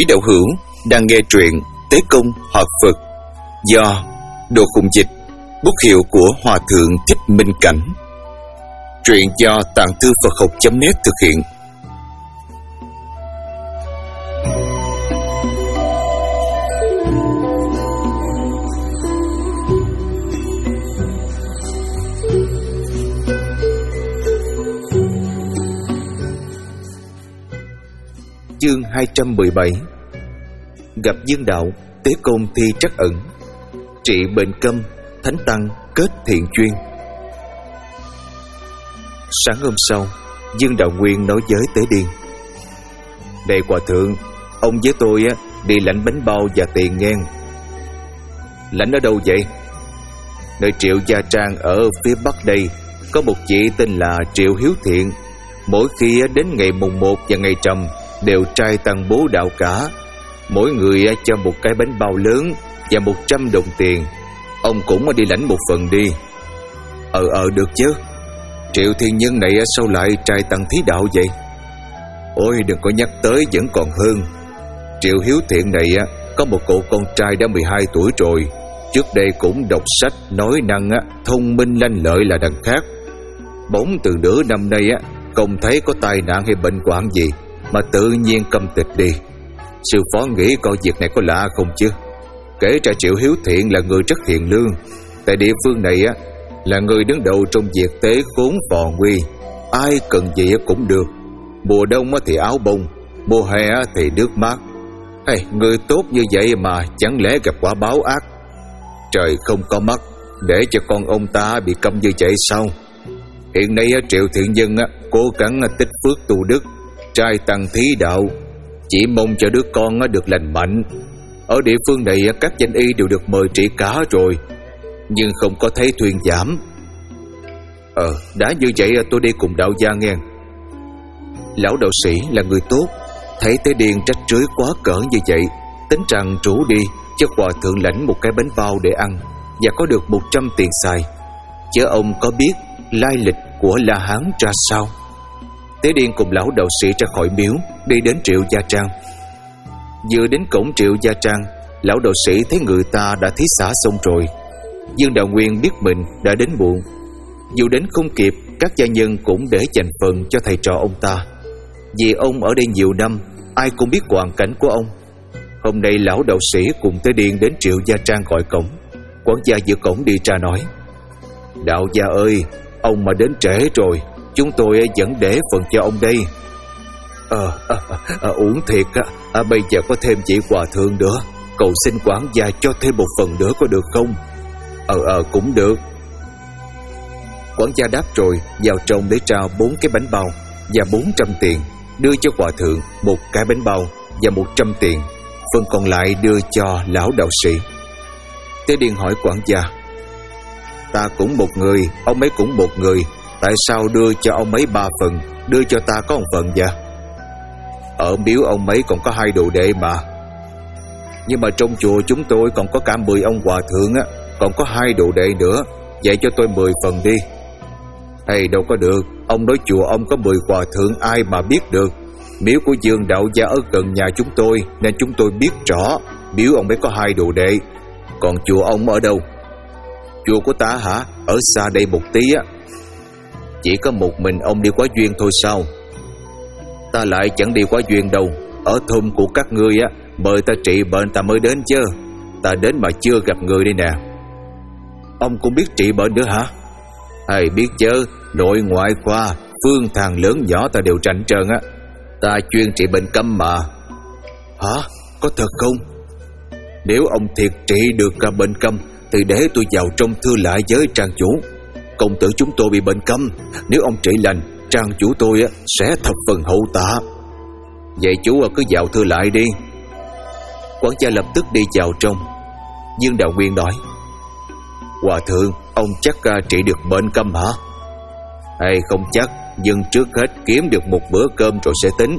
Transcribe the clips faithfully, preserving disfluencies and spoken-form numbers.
Quý đạo hữu đang nghe truyện Tế Công Họ Phật do Đồ Khùng Dịch, bút hiệu của Hòa Thượng Thích Minh Cảnh. Truyện do Tạng Thư Phật Học chấm net thực hiện. Chương hai trăm mười bảy. Gặp Dương Đạo, Tế Công thi trắc ẩn, trị bệnh câm, thánh tăng kết thiện chuyên. Sáng hôm sau, Dương Đạo Nguyên nói với Tế Điên: "Đây hòa thượng, ông với tôi á đi lãnh bánh bao và tiền ngang." "Lãnh ở đâu vậy?" "Nơi Triệu Gia Trang ở phía bắc đây, có một chị tên là Triệu Hiếu Thiện. Mỗi khi đến ngày mùng một và ngày trầm đều trai tăng bố đạo cả. Mỗi người cho một cái bánh bao lớn và một trăm đồng tiền. Ông cũng đi lãnh một phần đi." Ờ ờ được chứ. Triệu thiên nhân này sao lại trai tăng thí đạo vậy?" "Ôi đừng có nhắc tới, vẫn còn hơn. Triệu Hiếu Thiện này có một cậu con trai đã mười hai tuổi rồi. Trước đây cũng đọc sách, nói năng thông minh lanh lợi là đằng khác. Bỗng từ nửa năm nay không thấy có tai nạn hay bệnh hoạn gì mà tự nhiên câm tịch đi. Sư phó nghĩ coi việc này có lạ không chứ? Kể ra Triệu Hiếu Thiện là người rất hiền lương. Tại địa phương này á là người đứng đầu trong việc tế khốn phò nguy. Ai cần gì cũng được. Mùa đông thì áo bông, mùa hè thì nước mát. Hey, người tốt như vậy mà chẳng lẽ gặp quả báo ác? Trời không có mắt để cho con ông ta bị câm như vậy sao? Hiện nay Triệu Thiện Nhân cố gắng tích phước tu đức, trai tăng thí đạo, chỉ mong cho đứa con được lành mạnh. Ở địa phương này các danh y đều được mời trị cả rồi, nhưng không có thấy thuyên giảm. Ờ, đã như vậy tôi đi cùng đạo gia nghe." Lão đạo sĩ là người tốt, thấy Tế Điên trách trưới quá cỡ như vậy, tính rằng rủ đi cho hòa thượng lãnh một cái bánh bao để ăn và có được một trăm tiền xài. Chứ ông có biết lai lịch của La Hán ra sao? Tế Điên cùng lão đạo sĩ ra khỏi miếu, đi đến Triệu Gia Trang. Vừa đến cổng Triệu Gia Trang, lão đạo sĩ thấy người ta đã thí xả xong rồi. Dương Đạo Nguyên biết mình đã đến muộn. Dù đến không kịp, các gia nhân cũng để dành phần cho thầy trò ông ta. Vì ông ở đây nhiều năm, ai cũng biết hoàn cảnh của ông. Hôm nay lão đạo sĩ cùng Tế Điên đến Triệu Gia Trang gọi cổng. Quản gia giữa cổng đi ra nói: "Đạo gia ơi, ông mà đến trễ rồi, chúng tôi vẫn để phần cho ông đây." Ờ, à, à, uổng thiệt á, à, bây giờ có thêm chị hòa thượng nữa, cầu xin quản gia cho thêm một phần nữa có được không? Ờ, ờ, cũng được. Quản gia đáp rồi vào trong để trao bốn cái bánh bao và bốn trăm tiền, đưa cho hòa thượng một cái bánh bao và một trăm tiền, phần còn lại đưa cho lão đạo sĩ. Tế Điên hỏi quản gia: "Ta cũng một người, ông ấy cũng một người, tại sao đưa cho ông ấy ba phần, đưa cho ta có một phần vậy?" "Ở miếu ông ấy còn có hai đồ đệ mà." "Nhưng mà trong chùa chúng tôi còn có cả mười ông hòa thượng á, còn có hai đồ đệ nữa, vậy cho tôi mười phần đi." "Hay đâu có được, ông nói chùa ông có mười hòa thượng ai mà biết được. Miếu của Dương đạo gia ở gần nhà chúng tôi nên chúng tôi biết rõ miếu ông ấy có hai đồ đệ. Còn chùa ông ở đâu?" "Chùa của ta hả? Ở xa đây một tí á." "Chỉ có một mình ông đi quá duyên thôi sao?" "Ta lại chẳng đi quá duyên đâu. Ở thôn của các ngươi á, mời ta trị bệnh ta mới đến chứ. Ta đến mà chưa gặp người đây nè." "Ông cũng biết trị bệnh nữa hả?" "Hay biết chứ, nội ngoại khoa, phương thàn lớn nhỏ ta đều rành trơn á. Ta chuyên trị bệnh câm mà." "Hả? Có thật không?" "Nếu ông thiệt trị được cả bệnh câm thì để tôi vào trong thưa lại với trang chủ. Công tử chúng tôi bị bệnh câm, nếu ông trị lành, trang chủ tôi sẽ thập phần hậu tạ." "Vậy chú cứ vào thưa lại đi." Quản gia lập tức đi vào trong. Dương Đạo Nguyên nói: "Hòa thượng, ông chắc trị được bệnh câm hả?" "Hay không chắc, nhưng trước hết kiếm được một bữa cơm rồi sẽ tính."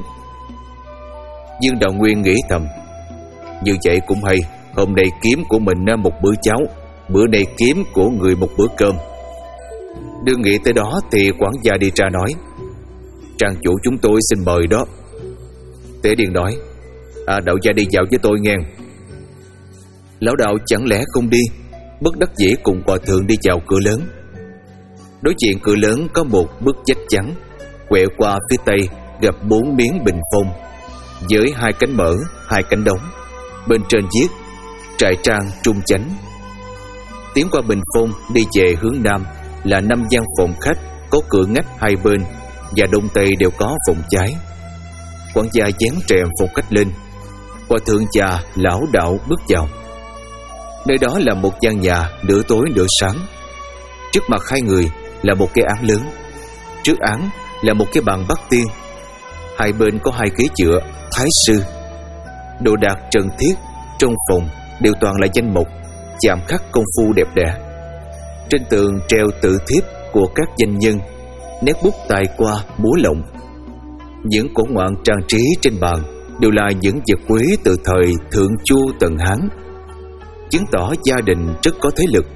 Dương Đạo Nguyên nghĩ thầm: như vậy cũng hay, hôm nay kiếm của mình một bữa cháo, bữa nay kiếm của người một bữa cơm. Đương nghĩ tới đó thì quản gia đi ra nói: "Trang chủ chúng tôi xin mời đó." Tế Điên nói: À, đạo gia đi dạo với tôi nghe. Lão đạo chẳng lẽ không đi, bất đắc dĩ cùng hòa thượng đi vào cửa lớn. Đối diện cửa lớn có một bức vách trắng, quẹo qua phía tây gặp bốn miếng bình phong với hai cánh mở, hai cánh đóng. Bên trên viết trại trang Trung Chánh. Tiến qua bình phong đi về hướng nam là năm gian phòng khách có cửa ngách hai bên, và đông tây đều có phòng cháy. Quản gia dán rèm phòng khách lên. Hòa thượng già lão đạo bước vào. Nơi đó là một gian nhà nửa tối nửa sáng. Trước mặt hai người là một cái án lớn, trước án là một cái bàn bắt tiên. Hai bên có hai ghế dựa thái sư. Đồ đạc trần thiết trong phòng đều toàn là danh mục, chạm khắc công phu đẹp đẽ. Trên tường treo tự thiếp của các danh nhân, nét bút tài qua múa lộng. Những cổ ngoạn trang trí trên bàn đều là những vật quý từ thời Thượng Chu Tần Hán, chứng tỏ gia đình rất có thế lực.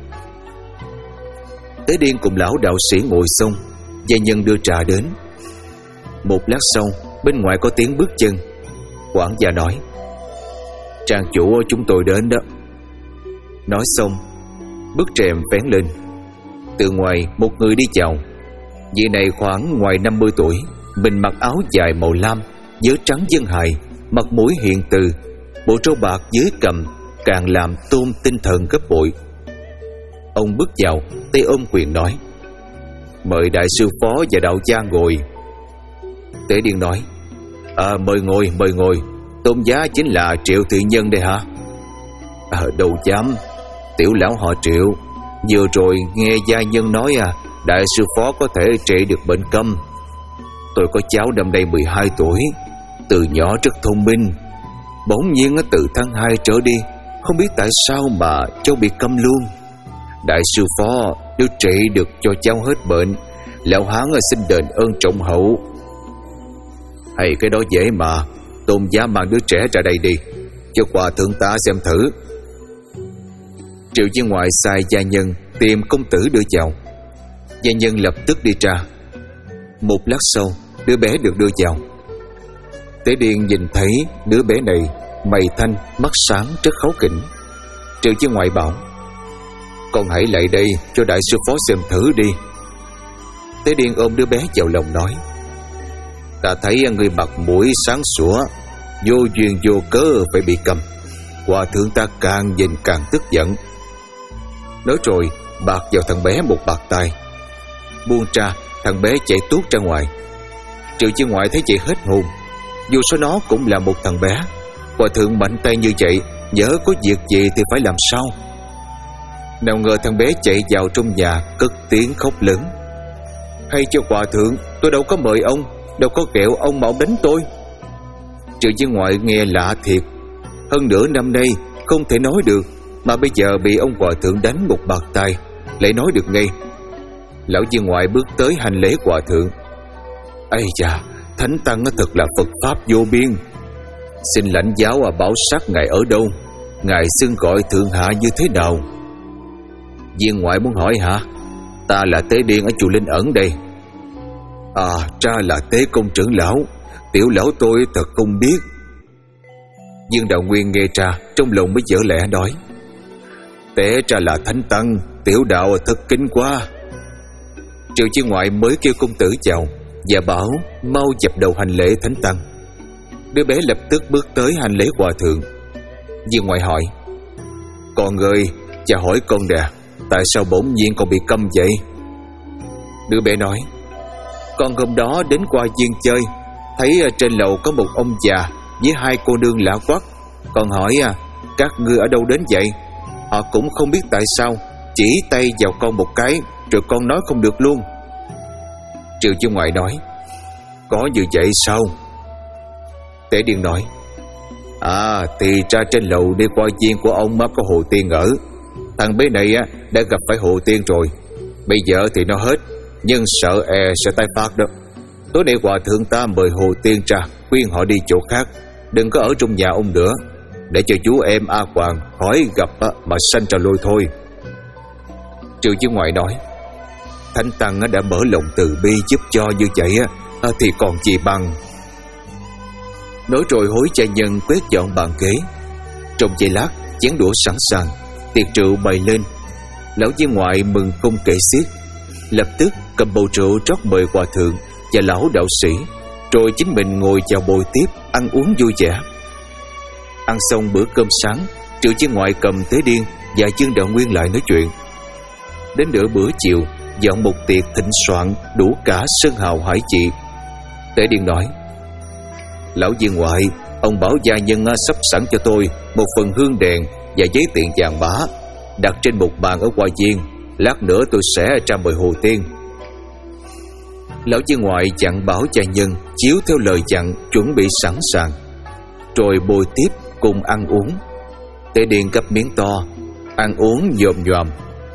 Tế Điên cùng lão đạo sĩ ngồi xong, gia nhân đưa trà đến. Một lát sau, bên ngoài có tiếng bước chân. Quản gia nói: Trang chủ chúng tôi đến đó. Nói xong, bức rèm vén lên. Từ ngoài một người đi vào. Vị này khoảng ngoài năm mươi tuổi, mình mặc áo dài màu lam, vớ trắng dân hài, mặt mũi hiền từ, bộ râu bạc dưới cằm càng làm tôn tinh thần gấp bội. Ông bước vào, tay ôm quyền nói: Mời đại sư phó và đạo gia ngồi. Tế Điên nói: À, mời ngồi, mời ngồi. Tôn giá chính là Triệu Thị Nhân đây hả? À, đâu dám. Tiểu lão họ Triệu. Vừa rồi nghe gia nhân nói à, đại sư phó có thể trị được bệnh câm. Tôi có cháu năm nay mười hai tuổi, từ nhỏ rất thông minh. Bỗng nhiên từ tháng hai trở đi, không biết tại sao mà cháu bị câm luôn. Đại sư phó nếu trị được cho cháu hết bệnh, lão hán xin đền ơn trọng hậu. Hay cái đó dễ mà. Tôn giá mang đứa trẻ ra đây đi, cho hòa thượng ta xem thử. Triệu viên ngoại sai gia nhân tìm công tử đưa vào. Gia nhân lập tức đi ra. Một lát sau, đứa bé được đưa vào. Tế Điên nhìn thấy đứa bé này mày thanh, mắt sáng, rất kháu khỉnh. Triệu viên ngoại bảo: Con hãy lại đây cho đại sư phó xem thử đi. Tế Điên ôm đứa bé vào lòng nói: Ta thấy người mặt mũi sáng sủa, vô duyên vô cớ phải bị câm. Hòa thượng ta càng nhìn càng tức giận. Nói rồi bạc vào thằng bé một bạc tay. Buông ra, thằng bé chạy tuốt ra ngoài. Triệu viên ngoại thấy vậy hết hồn. Dù sao nó cũng là một thằng bé, hòa thượng mạnh tay như vậy, nhớ có việc gì thì phải làm sao. Nào ngờ thằng bé chạy vào trong nhà, cất tiếng khóc lớn: Hay cho hòa thượng, tôi đâu có mời ông, đâu có kẹo ông mà ông đánh tôi. Triệu viên ngoại nghe lạ thiệt. Hơn nửa năm nay không thể nói được, mà bây giờ bị ông hòa thượng đánh một bạt tay, lại nói được ngay. Lão viên ngoại bước tới hành lễ hòa thượng: Ây chà, thánh tăng thật là Phật pháp vô biên. Xin lãnh giáo à, bảo sát ngài ở đâu, ngài xưng gọi thượng hạ như thế nào? Viên ngoại muốn hỏi hả? Ta là Tế Điên ở chùa Linh Ẩn đây. À, ra là Tế Công trưởng lão. Tiểu lão tôi thật không biết. Dương Đạo Nguyên nghe ra, trong lòng mới dở lẽ nói: Té ra là thánh tăng, tiểu đạo thật kính quá. Triệu viên ngoại mới kêu công tử chào và bảo mau dập đầu hành lễ thánh tăng. Đứa bé lập tức bước tới hành lễ hòa thượng. Viên ngoại hỏi: Con ơi, cha hỏi con nè, tại sao bỗng nhiên con bị câm vậy? Đứa bé nói: Con hôm đó đến qua viên chơi, thấy trên lầu có một ông già với hai cô nương lạ quắc. Con hỏi à, các ngươi ở đâu đến vậy? Họ cũng không biết tại sao, chỉ tay vào con một cái, rồi con nói không được luôn. Triệu viên ngoại nói: Có như vậy sao? Tế Điên nói: À, thì ra trên lầu đi qua viên của ông có hồ tiên ở. Thằng bé này đã gặp phải hồ tiên rồi. Bây giờ thì nó hết, nhưng sợ e sẽ tái phát đó. Tối nay hòa thượng ta mời hồ tiên ra, khuyên họ đi chỗ khác, đừng có ở trong nhà ông nữa, để cho chú em A Hoàng khỏi gặp mà sanh ra lôi thôi. Triệu viên ngoại nói: Thánh tăng đã mở lòng từ bi giúp cho như vậy thì còn gì bằng. Nói rồi hối cha nhân quét dọn bàn ghế. Trong giây lát, chén đũa sẵn sàng, tiệc rượu bày lên. Lão viên ngoại mừng không kể xiết, lập tức cầm bầu rượu rót mời hòa thượng và lão đạo sĩ, rồi chính mình ngồi vào bồi tiếp ăn uống vui vẻ. Ăn xong bữa cơm sáng, Triệu viên ngoại cầm Tế Điên và Dương Đạo Nguyên lại nói chuyện. Đến nửa bữa chiều, dọn một tiệc thịnh soạn đủ cả sơn hào hải vị. Tế Điên nói: Lão viên ngoại, ông bảo gia nhân sắp sẵn cho tôi một phần hương đèn và giấy tiền vàng bá, đặt trên một bàn ở hoa viên. Lát nữa tôi sẽ ra mời Hồ Tiên. Lão viên ngoại dặn bảo gia nhân chiếu theo lời dặn, chuẩn bị sẵn sàng, rồi bồi tiếp cùng ăn uống. Tế Điên gắp miếng to, ăn uống nhòm nhòm.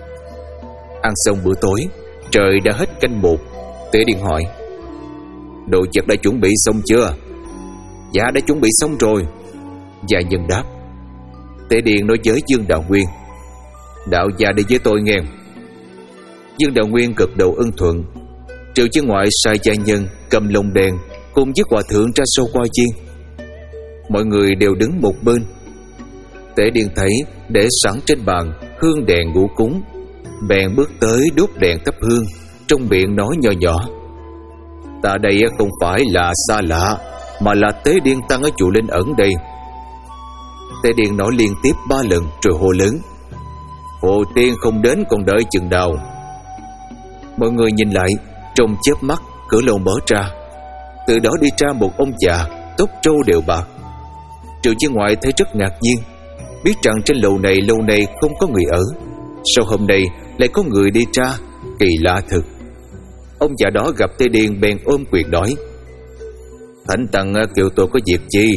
Ăn xong bữa tối, trời đã hết canh một. Tế Điên hỏi: Đồ vật đã chuẩn bị xong chưa? Dạ đã chuẩn bị xong rồi, gia nhân đáp. Tế Điên nói với Dương Đạo Nguyên: Đạo gia đi với tôi nghe. Dương Đạo Nguyên gật đầu ưng thuận. Triệu viên ngoại sai gia nhân cầm lồng đèn cùng với hòa thượng ra sau hoa viên. Mọi người đều đứng một bên. Tế Điên thấy để sẵn trên bàn hương đèn ngũ cúng, bèn bước tới đốt đèn thắp hương, trong miệng nói nhỏ nhỏ: Ta đây không phải là xa lạ, mà là Tế Điên tăng ở chùa Linh Ẩn đây. Tế Điên nói liên tiếp ba lần rồi hô lớn: Hồ Tiên không đến còn đợi chừng nào. Mọi người nhìn lại, trong chớp mắt cửa lầu mở ra. Từ đó đi ra một ông già, tóc trâu đều bạc. Triệu viên ngoại thấy rất ngạc nhiên, biết rằng trên lầu này lâu nay không có người ở, sao hôm nay lại có người đi ra, kỳ lạ thật. Ông già đó gặp Tế Điên bèn ôm quyền nói: Thánh Tăng kêu tôi có việc chi?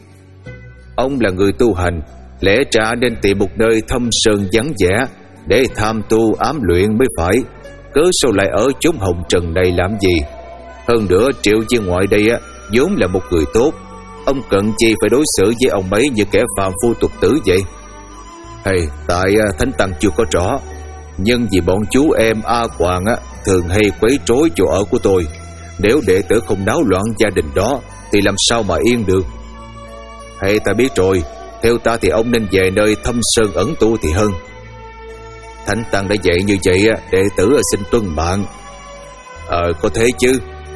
Ông là người tu hành, lẽ ra nên tìm một nơi thâm sơn vắng vẻ để tham tu ám luyện mới phải, cớ sao lại ở chốn hồng trần này làm gì? Hơn nữa Triệu viên ngoại đây á vốn là một người tốt, ông cần chi phải đối xử với ông ấy như kẻ phàm phu tục tử vậy? Hay tại Thánh Tăng chưa có rõ, nhưng vì bọn chú em A Hoàng á thường hay quấy rối chỗ ở của tôi, nếu đệ tử không náo loạn gia đình đó thì làm sao mà yên được. Hay ta biết rồi, theo ta thì ông nên về nơi thâm sơn ẩn tu thì hơn. Thánh Tăng đã dạy như vậy, đệ tử xin tuân mạng. Ờ có thế chứ.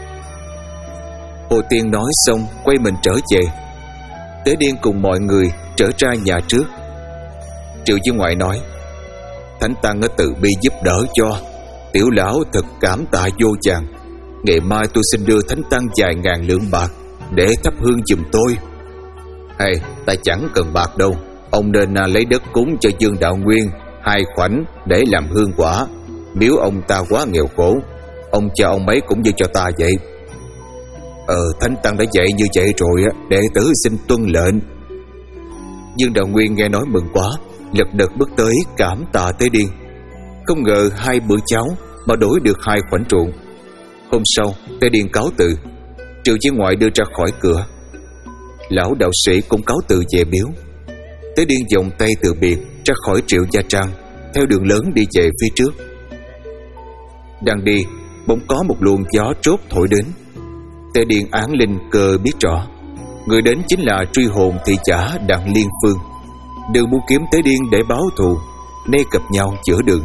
Hồ Tiên nói xong quay mình trở về. Tế Điên cùng mọi người trở ra nhà trước. Triệu viên ngoại nói: Thánh Tăng tự bi giúp đỡ cho, tiểu lão thật cảm tạ vô vàn. Ngày mai tôi xin đưa Thánh Tăng vài ngàn lượng bạc để thắp hương giùm tôi. Hay ta chẳng cần bạc đâu, ông nên lấy đất cúng cho Dương Đạo Nguyên hai khoảnh để làm hương quả. Nếu ông ta quá nghèo khổ, ông cho ông ấy cũng như cho ta vậy. Ờ Thánh Tăng đã dạy như vậy rồi, đệ tử xin tuân lệnh. Dương Đạo Nguyên nghe nói mừng quá, lật đật bước tới cảm tạ Tế Điên. Không ngờ hai bữa cháo mà đổi được hai khoảnh ruộng. Hôm sau Tế Điên cáo từ, Triệu viên ngoại đưa ra khỏi cửa. Lão đạo sĩ cũng cáo từ về miếu. Tế Điên vòng tay từ biệt ra khỏi Triệu gia trang, theo đường lớn đi về phía trước. Đang đi, bỗng có một luồng gió trốt thổi đến. Tế Điên án linh cơ biết rõ, người đến chính là truy hồn thị giả Đặng Liên Phương, đều muốn kiếm Tế Điên để báo thù, nay gặp nhau giữa đường.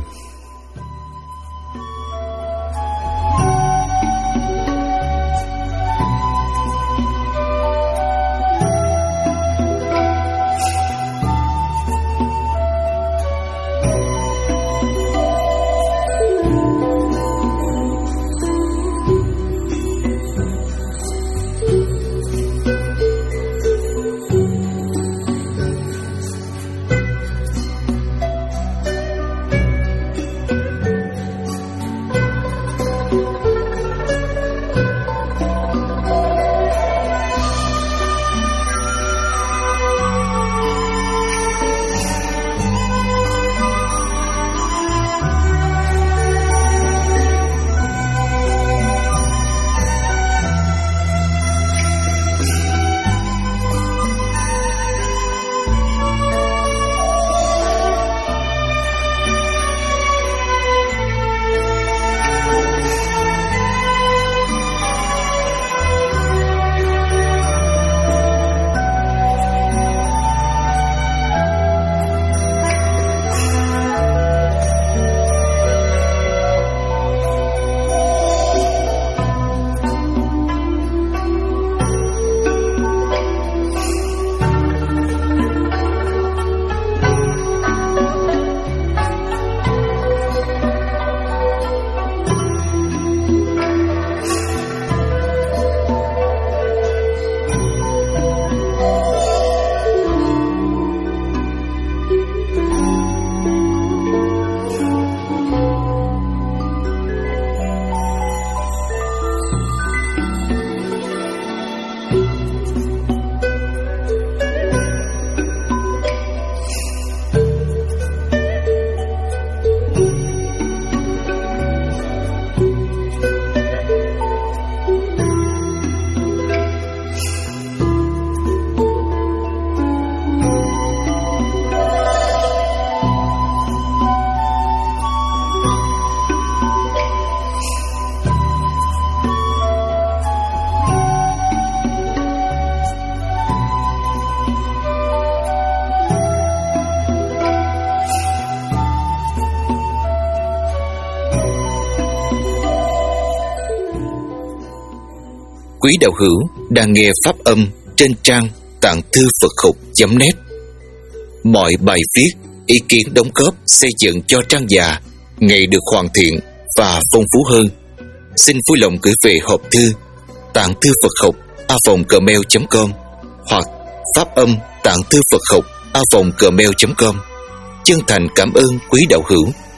Quý đạo hữu đang nghe pháp âm trên trang tạng thư Phật học chấm net. Mọi bài viết, ý kiến đóng góp xây dựng cho trang già ngày được hoàn thiện và phong phú hơn. Xin vui lòng gửi về hộp thư tạng thư Phật học a vòng gmail chấm com hoặc pháp âm tạng thư Phật học a vòng gmail chấm com. Chân thành cảm ơn quý đạo hữu.